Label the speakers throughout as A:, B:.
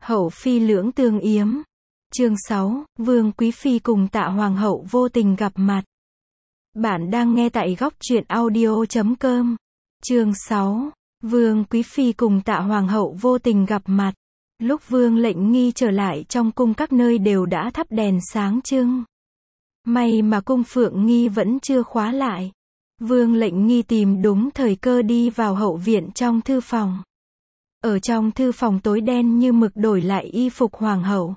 A: Hậu phi lưỡng tương yếm. Chương 6, Vương Quý Phi cùng Tạ Hoàng hậu vô tình gặp mặt. Bạn đang nghe tại góc truyện audio.com. Chương 6, Vương Quý Phi cùng Tạ Hoàng hậu vô tình gặp mặt. Lúc Vương Lệnh Nghi trở lại trong cung các nơi đều đã thắp đèn sáng trưng. May mà cung Phượng Nghi vẫn chưa khóa lại. Vương Lệnh Nghi tìm đúng thời cơ đi vào hậu viện trong thư phòng. Ở trong thư phòng tối đen như mực đổi lại y phục hoàng hậu.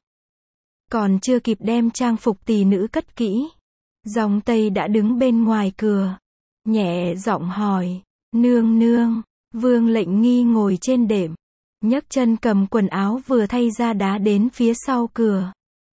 A: Còn chưa kịp đem trang phục tỳ nữ cất kỹ, Dòng Tây đã đứng bên ngoài cửa, nhẹ giọng hỏi, nương nương. Vương Lệnh Nghi ngồi trên đệm, nhấc chân cầm quần áo vừa thay ra đá đến phía sau cửa,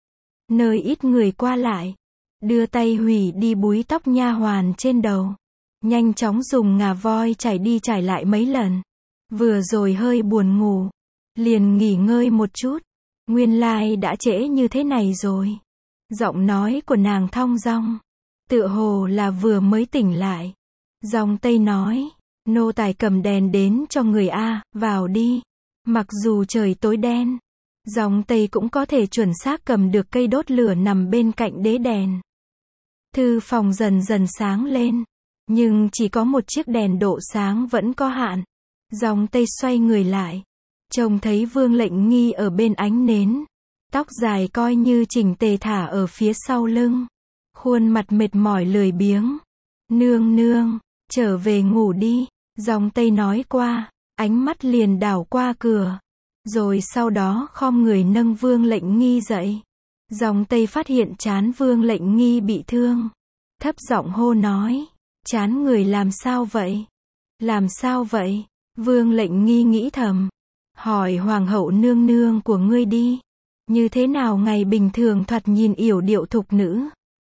A: nơi ít người qua lại, đưa tay hủy đi búi tóc nha hoàn trên đầu, nhanh chóng dùng ngà voi chải đi chải lại mấy lần. Vừa rồi hơi buồn ngủ, liền nghỉ ngơi một chút. Nguyên lai đã trễ như thế này rồi. Giọng nói của nàng thong dong, tựa hồ là vừa mới tỉnh lại. Dòng Tây nói, nô tài cầm đèn đến cho người a, vào đi. Mặc dù trời tối đen, Dòng Tây cũng có thể chuẩn xác cầm được cây đốt lửa nằm bên cạnh đế đèn. Thư phòng dần dần sáng lên, nhưng chỉ có một chiếc đèn độ sáng vẫn có hạn. Dòng Tây xoay người lại, trông thấy Vương Lệnh Nghi ở bên ánh nến, tóc dài coi như chỉnh tề thả ở phía sau lưng, khuôn mặt mệt mỏi lười biếng. Nương nương, trở về ngủ đi. Dòng Tây nói qua, ánh mắt liền đảo qua cửa, rồi sau đó khom người nâng Vương Lệnh Nghi dậy. Dòng Tây phát hiện trán Vương Lệnh Nghi bị thương, thấp giọng hô nói, trán người làm sao vậy? Làm sao vậy? Vương Lệnh Nghi nghĩ thầm, hỏi hoàng hậu nương nương của ngươi đi, như thế nào ngày bình thường thoạt nhìn yểu điệu thục nữ,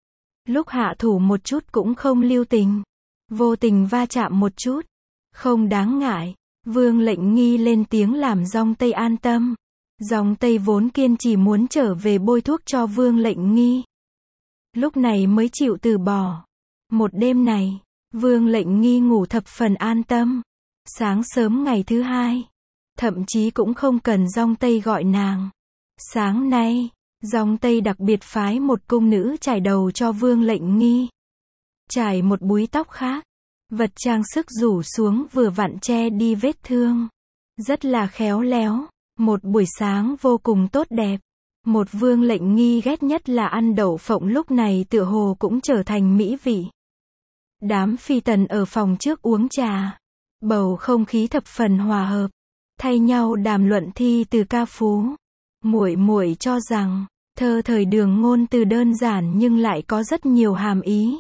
A: lúc hạ thủ một chút cũng không lưu tình, vô tình va chạm một chút, không đáng ngại. Vương Lệnh Nghi lên tiếng làm Dòng Tây an tâm. Dòng Tây vốn kiên trì muốn trở về bôi thuốc cho Vương Lệnh Nghi, lúc này mới chịu từ bỏ. Một đêm này, Vương Lệnh Nghi ngủ thập phần an tâm. Sáng sớm ngày thứ hai, thậm chí cũng không cần Dòng Tây gọi nàng. Sáng nay, Dòng Tây đặc biệt phái một cung nữ chải đầu cho Vương Lệnh Nghi. Chải một búi tóc khác, vật trang sức rủ xuống vừa vặn che đi vết thương. Rất là khéo léo, một buổi sáng vô cùng tốt đẹp. Một Vương Lệnh Nghi ghét nhất là ăn đậu phộng lúc này tựa hồ cũng trở thành mỹ vị. Đám phi tần ở phòng trước uống trà. Bầu không khí thập phần hòa hợp, thay nhau đàm luận thi từ ca phú. Muội muội cho rằng, thơ thời Đường ngôn từ đơn giản nhưng lại có rất nhiều hàm ý.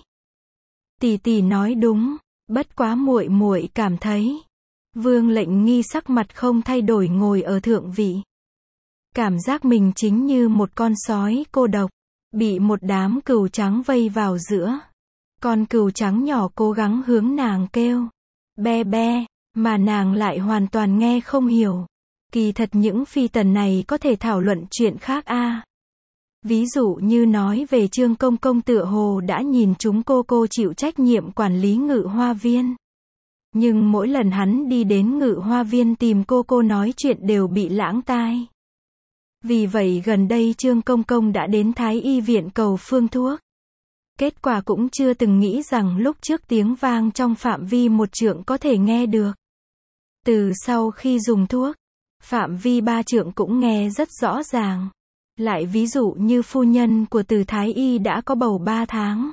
A: Tỷ tỷ nói đúng, bất quá muội muội cảm thấy. Vương Lệnh Nghi sắc mặt không thay đổi ngồi ở thượng vị. Cảm giác mình chính như một con sói cô độc, bị một đám cừu trắng vây vào giữa. Con cừu trắng nhỏ cố gắng hướng nàng kêu be be, mà nàng lại hoàn toàn nghe không hiểu. Kỳ thật những phi tần này có thể thảo luận chuyện khác a. Ví dụ như nói về Trương Công Công tựa hồ đã nhìn chúng cô chịu trách nhiệm quản lý Ngự Hoa Viên. Nhưng mỗi lần hắn đi đến Ngự Hoa Viên tìm cô nói chuyện đều bị lãng tai. Vì vậy gần đây Trương Công Công đã đến Thái Y viện cầu phương thuốc. Kết quả cũng chưa từng nghĩ rằng lúc trước tiếng vang trong phạm vi một trượng có thể nghe được. Từ sau khi dùng thuốc, phạm vi 3 trượng cũng nghe rất rõ ràng. Lại ví dụ như phu nhân của Từ Thái Y đã có bầu 3 tháng.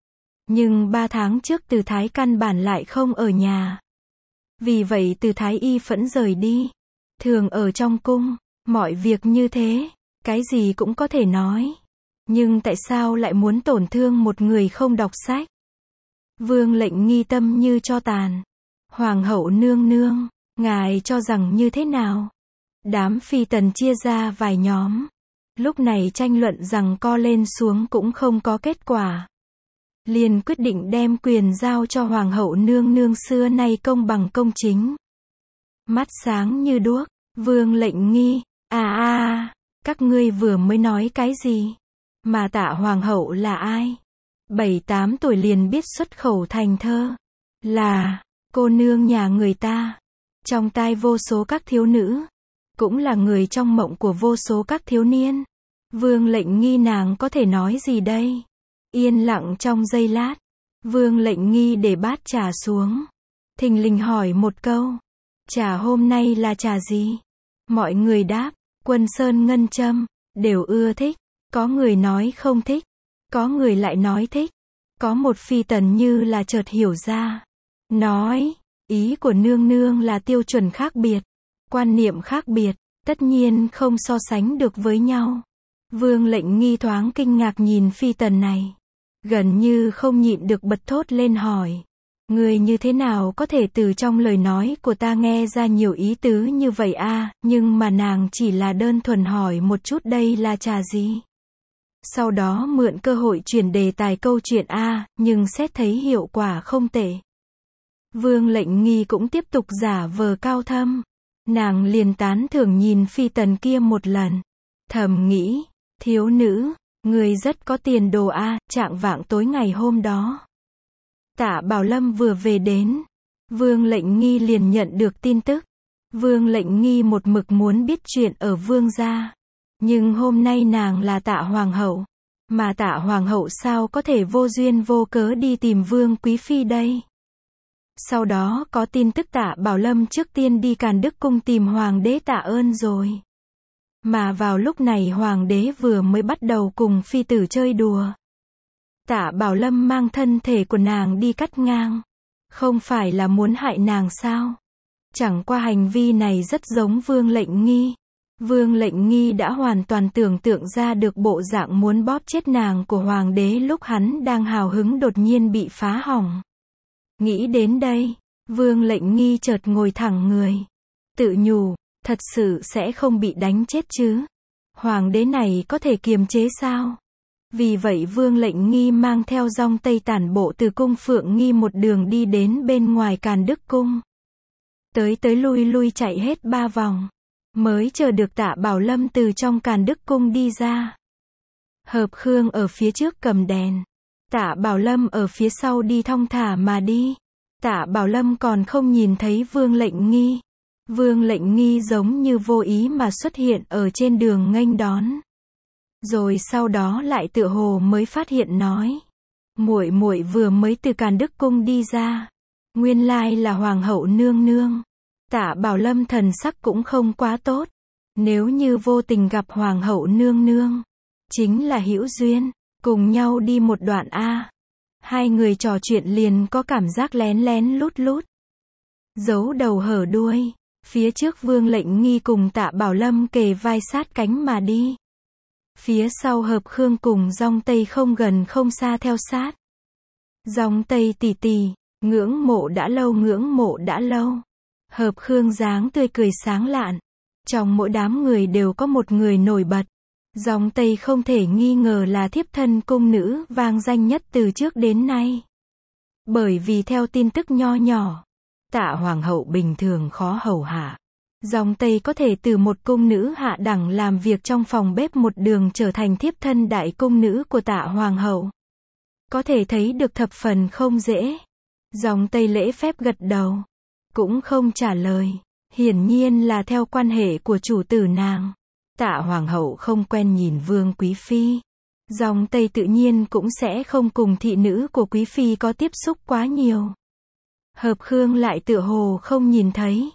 A: Nhưng 3 tháng trước Từ Thái căn bản lại không ở nhà. Vì vậy Từ Thái Y phẫn rời đi. Thường ở trong cung, mọi việc như thế, cái gì cũng có thể nói. Nhưng tại sao lại muốn tổn thương một người không đọc sách? Vương Lệnh Nghi tâm như tro tàn. Hoàng hậu nương nương, ngài cho rằng như thế nào? Đám phi tần chia ra vài nhóm. Lúc này tranh luận rằng co lên xuống cũng không có kết quả. Liền quyết định đem quyền giao cho Hoàng hậu nương nương xưa nay công bằng công chính. Mắt sáng như đuốc, Vương Lệnh Nghi, các ngươi vừa mới nói cái gì? Mà Tạ Hoàng hậu là ai? 7-8 tuổi liền biết xuất khẩu thành thơ. Là cô nương nhà người ta. Trong tai vô số các thiếu nữ. cũng là người trong mộng của vô số các thiếu niên. Vương Lệnh Nghi nàng có thể nói gì đây? Yên lặng trong giây lát, Vương Lệnh Nghi để bát trà xuống, thình lình hỏi một câu, trà hôm nay là trà gì? Mọi người đáp, Quân Sơn Ngân Châm, đều ưa thích, có người nói không thích, có người lại nói thích. Có một phi tần như là chợt hiểu ra, nói, ý của nương nương là tiêu chuẩn khác biệt, quan niệm khác biệt, tất nhiên không so sánh được với nhau. Vương Lệnh Nghi thoáng kinh ngạc nhìn phi tần này, gần như không nhịn được bật thốt lên hỏi, người như thế nào có thể từ trong lời nói của ta nghe ra nhiều ý tứ như vậy a? Nhưng mà nàng chỉ là đơn thuần hỏi một chút đây là trà gì. Sau đó mượn cơ hội chuyển đề tài câu chuyện a, nhưng xét thấy hiệu quả không tệ. Vương Lệnh Nghi cũng tiếp tục giả vờ cao thâm. Nàng liền tán thưởng nhìn phi tần kia một lần. Thầm nghĩ, thiếu nữ, người rất có tiền đồ a. Trạng vạng tối ngày hôm đó, Tạ Bảo Lâm vừa về đến. Vương Lệnh Nghi liền nhận được tin tức. Vương Lệnh Nghi một mực muốn biết chuyện ở Vương gia. Nhưng hôm nay nàng là Tạ Hoàng hậu. Mà Tạ Hoàng hậu sao có thể vô duyên vô cớ đi tìm Vương Quý Phi đây? Sau đó có tin tức Tạ Bảo Lâm trước tiên đi Càn Đức Cung tìm Hoàng đế tạ ơn rồi. Mà vào lúc này Hoàng đế vừa mới bắt đầu cùng Phi tử chơi đùa. Tạ Bảo Lâm mang thân thể của nàng đi cắt ngang. Không phải là muốn hại nàng sao? Chẳng qua hành vi này rất giống Vương Lệnh Nghi. Vương Lệnh Nghi đã hoàn toàn tưởng tượng ra được bộ dạng muốn bóp chết nàng của Hoàng đế lúc hắn đang hào hứng đột nhiên bị phá hỏng. Nghĩ đến đây, Vương Lệnh Nghi chợt ngồi thẳng người. Tự nhủ, thật sự sẽ không bị đánh chết chứ? Hoàng đế này có thể kiềm chế sao? Vì vậy Vương Lệnh Nghi mang theo dòng tây tản bộ từ cung Phượng Nghi một đường đi đến bên ngoài Càn Đức Cung. Tới lui lui chạy hết 3 vòng. Mới chờ được Tạ Bảo Lâm từ trong Càn Đức Cung đi ra. Hợp Khương ở phía trước cầm đèn. Tạ Bảo Lâm ở phía sau đi thong thả mà đi. Tạ Bảo Lâm còn không nhìn thấy Vương Lệnh Nghi. Vương Lệnh Nghi giống như vô ý mà xuất hiện ở trên đường nghênh đón. Rồi sau đó lại tựa hồ mới phát hiện nói, muội muội vừa mới từ Càn Đức Cung đi ra. Nguyên lai là Hoàng hậu nương nương. Tạ Bảo Lâm thần sắc cũng không quá tốt. Nếu như vô tình gặp Hoàng hậu nương nương, chính là hữu duyên, cùng nhau đi một đoạn a. Hai người trò chuyện liền có cảm giác lén lén lút lút, giấu đầu hở đuôi. Phía trước Vương Lệnh Nghi cùng Tạ Bảo Lâm kề vai sát cánh mà đi. Phía sau Hợp Khương cùng Dòng Tây không gần không xa theo sát. Dòng Tây tỷ tỷ, ngưỡng mộ đã lâu ngưỡng mộ đã lâu. Hợp Khương dáng tươi cười sáng lạn. Trong mỗi đám người đều có một người nổi bật. Dòng Tây không thể nghi ngờ là thiếp thân cung nữ vang danh nhất từ trước đến nay. Bởi vì theo tin tức nho nhỏ, Tạ Hoàng hậu bình thường khó hầu hạ. Dòng Tây có thể từ một cung nữ hạ đẳng làm việc trong phòng bếp một đường trở thành thiếp thân đại cung nữ của Tạ Hoàng hậu. Có thể thấy được thập phần không dễ. Dòng Tây lễ phép gật đầu, cũng không trả lời. Hiển nhiên là theo quan hệ của chủ tử nàng. Tạ Hoàng hậu không quen nhìn Vương Quý Phi. Dòng Tây tự nhiên cũng sẽ không cùng thị nữ của Quý Phi có tiếp xúc quá nhiều. Hợp Khương lại tựa hồ không nhìn thấy.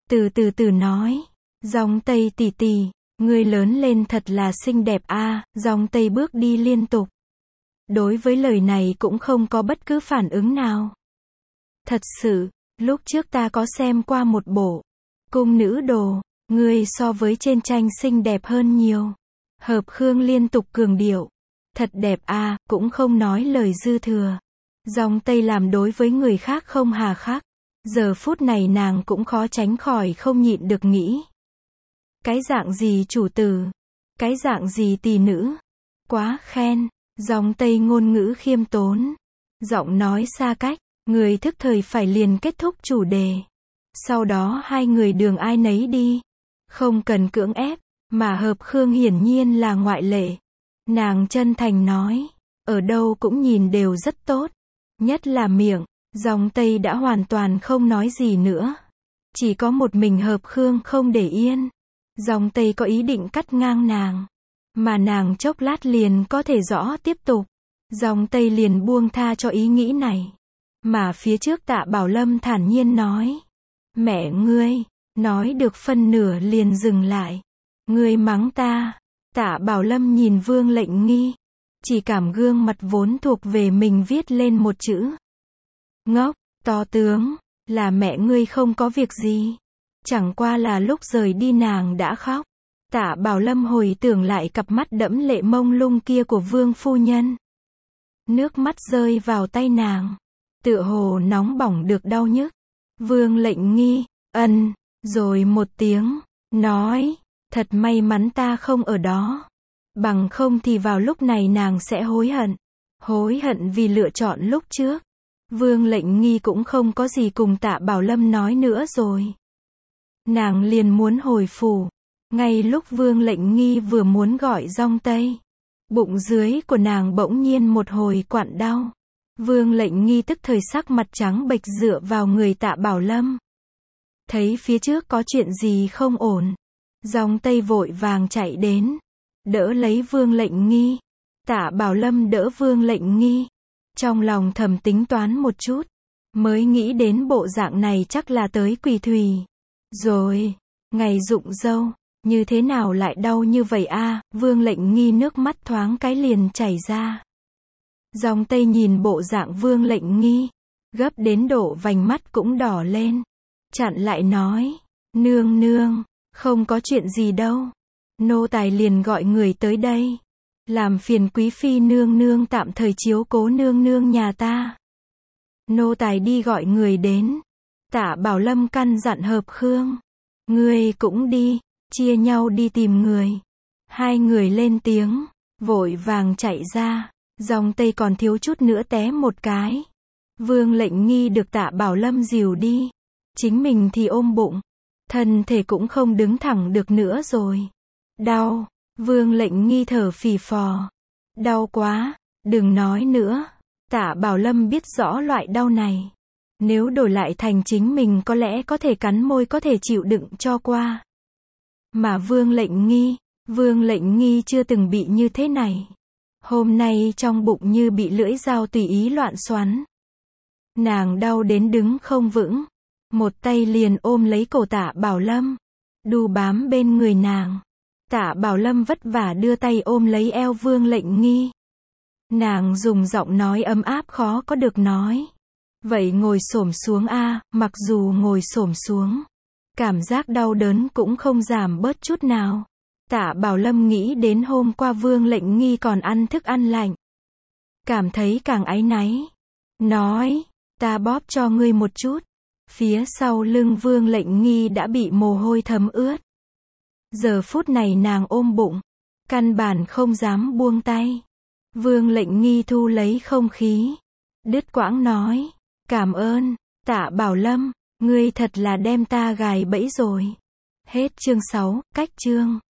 A: Từ nói, Dòng Tây tỷ tỷ, người lớn lên thật là xinh đẹp a. Dòng Tây bước đi liên tục. Đối với lời này cũng không có bất cứ phản ứng nào. Thật sự, lúc trước ta có xem qua một bộ cung nữ đồ, người so với trên tranh xinh đẹp hơn nhiều. Hợp Khương liên tục cường điệu, thật đẹp a, cũng không nói lời dư thừa. Dòng Tây làm đối với người khác không hà khắc. Giờ phút này nàng cũng khó tránh khỏi không nhịn được nghĩ. Cái dạng gì chủ tử? Cái dạng gì tỷ nữ? Quá khen. Dòng Tây ngôn ngữ khiêm tốn. Giọng nói xa cách. Người thức thời phải liền kết thúc chủ đề. Sau đó hai người đường ai nấy đi. Không cần cưỡng ép. Mà Hợp Khương hiển nhiên là ngoại lệ. Nàng chân thành nói. Ở đâu cũng nhìn đều rất tốt. Nhất là miệng. Dòng Tây đã hoàn toàn không nói gì nữa. Chỉ có một mình Hợp Khương không để yên. Dòng Tây có ý định cắt ngang nàng. Mà nàng chốc lát liền có thể rõ tiếp tục. Dòng Tây liền buông tha cho ý nghĩ này. Mà phía trước Tạ Bảo Lâm thản nhiên nói. Mẹ ngươi, nói được phân nửa liền dừng lại. Ngươi mắng ta. Tạ Bảo Lâm nhìn Vương Lệnh Nghi. Chỉ cảm gương mặt vốn thuộc về mình viết lên một chữ. Ngốc, to tướng, là mẹ ngươi không có việc gì. Chẳng qua là lúc rời đi nàng đã khóc. Tạ Bảo Lâm hồi tưởng lại cặp mắt đẫm lệ mông lung kia của Vương phu nhân. Nước mắt rơi vào tay nàng. Tựa hồ nóng bỏng được đau nhức. Vương Lệnh Nghi, rồi một tiếng, nói, thật may mắn ta không ở đó. Bằng không thì vào lúc này nàng sẽ hối hận. Hối hận vì lựa chọn lúc trước. Vương Lệnh Nghi cũng không có gì cùng Tạ Bảo Lâm nói nữa rồi. Nàng liền muốn hồi phủ. Ngay lúc Vương Lệnh Nghi vừa muốn gọi Dòng Tây, bụng dưới của nàng bỗng nhiên một hồi quặn đau. Vương Lệnh Nghi tức thời sắc mặt trắng bệch dựa vào người Tạ Bảo Lâm. Thấy phía trước có chuyện gì không ổn. Dòng Tây vội vàng chạy đến. Đỡ lấy Vương Lệnh Nghi. Tạ Bảo Lâm đỡ Vương Lệnh Nghi. Trong lòng thầm tính toán một chút. Mới nghĩ đến bộ dạng này chắc là tới Quỳ Thủy. Rồi, ngày rụng dâu, như thế nào lại đau như vậy a? Vương Lệnh Nghi nước mắt thoáng cái liền chảy ra. Dòng Tây nhìn bộ dạng Vương Lệnh Nghi, gấp đến độ vành mắt cũng đỏ lên. Chặn lại nói, nương nương, không có chuyện gì đâu. Nô tài liền gọi người tới đây. Làm phiền quý phi nương nương tạm thời chiếu cố nương nương nhà ta. Nô tài đi gọi người đến. Tạ Bảo Lâm căn dặn Hợp Khương. Ngươi cũng đi, chia nhau đi tìm người. Hai người lên tiếng, vội vàng chạy ra. Dòng Tây còn thiếu chút nữa té một cái. Vương Lệnh Nghi được Tạ Bảo Lâm dìu đi. Chính mình thì ôm bụng. Thân thể cũng không đứng thẳng được nữa rồi. Đau. Vương Lệnh Nghi thở phì phò. Đau quá. Đừng nói nữa. Tạ Bảo Lâm biết rõ loại đau này. Nếu đổi lại thành chính mình có lẽ có thể cắn môi có thể chịu đựng cho qua. Mà Vương Lệnh Nghi chưa từng bị như thế này. Hôm nay trong bụng như bị lưỡi dao tùy ý loạn xoắn. Nàng đau đến đứng không vững. Một tay liền ôm lấy cổ Tạ Bảo Lâm. Đu bám bên người nàng. Tạ Bảo Lâm vất vả đưa tay ôm lấy eo Vương Lệnh Nghi. Nàng dùng giọng nói ấm áp khó có được nói. Vậy ngồi xổm xuống a. Mặc dù ngồi xổm xuống, cảm giác đau đớn cũng không giảm bớt chút nào. Tạ Bảo Lâm nghĩ đến hôm qua Vương Lệnh Nghi còn ăn thức ăn lạnh. Cảm thấy càng áy náy. Nói, ta bóp cho ngươi một chút. Phía sau lưng Vương Lệnh Nghi đã bị mồ hôi thấm ướt. Giờ phút này nàng ôm bụng. Căn bản không dám buông tay. Vương Lệnh Nghi thu lấy không khí. Đứt quãng nói. Cảm ơn, Tạ Bảo Lâm. Ngươi thật là đem ta gài bẫy rồi. Hết chương 6, cách chương.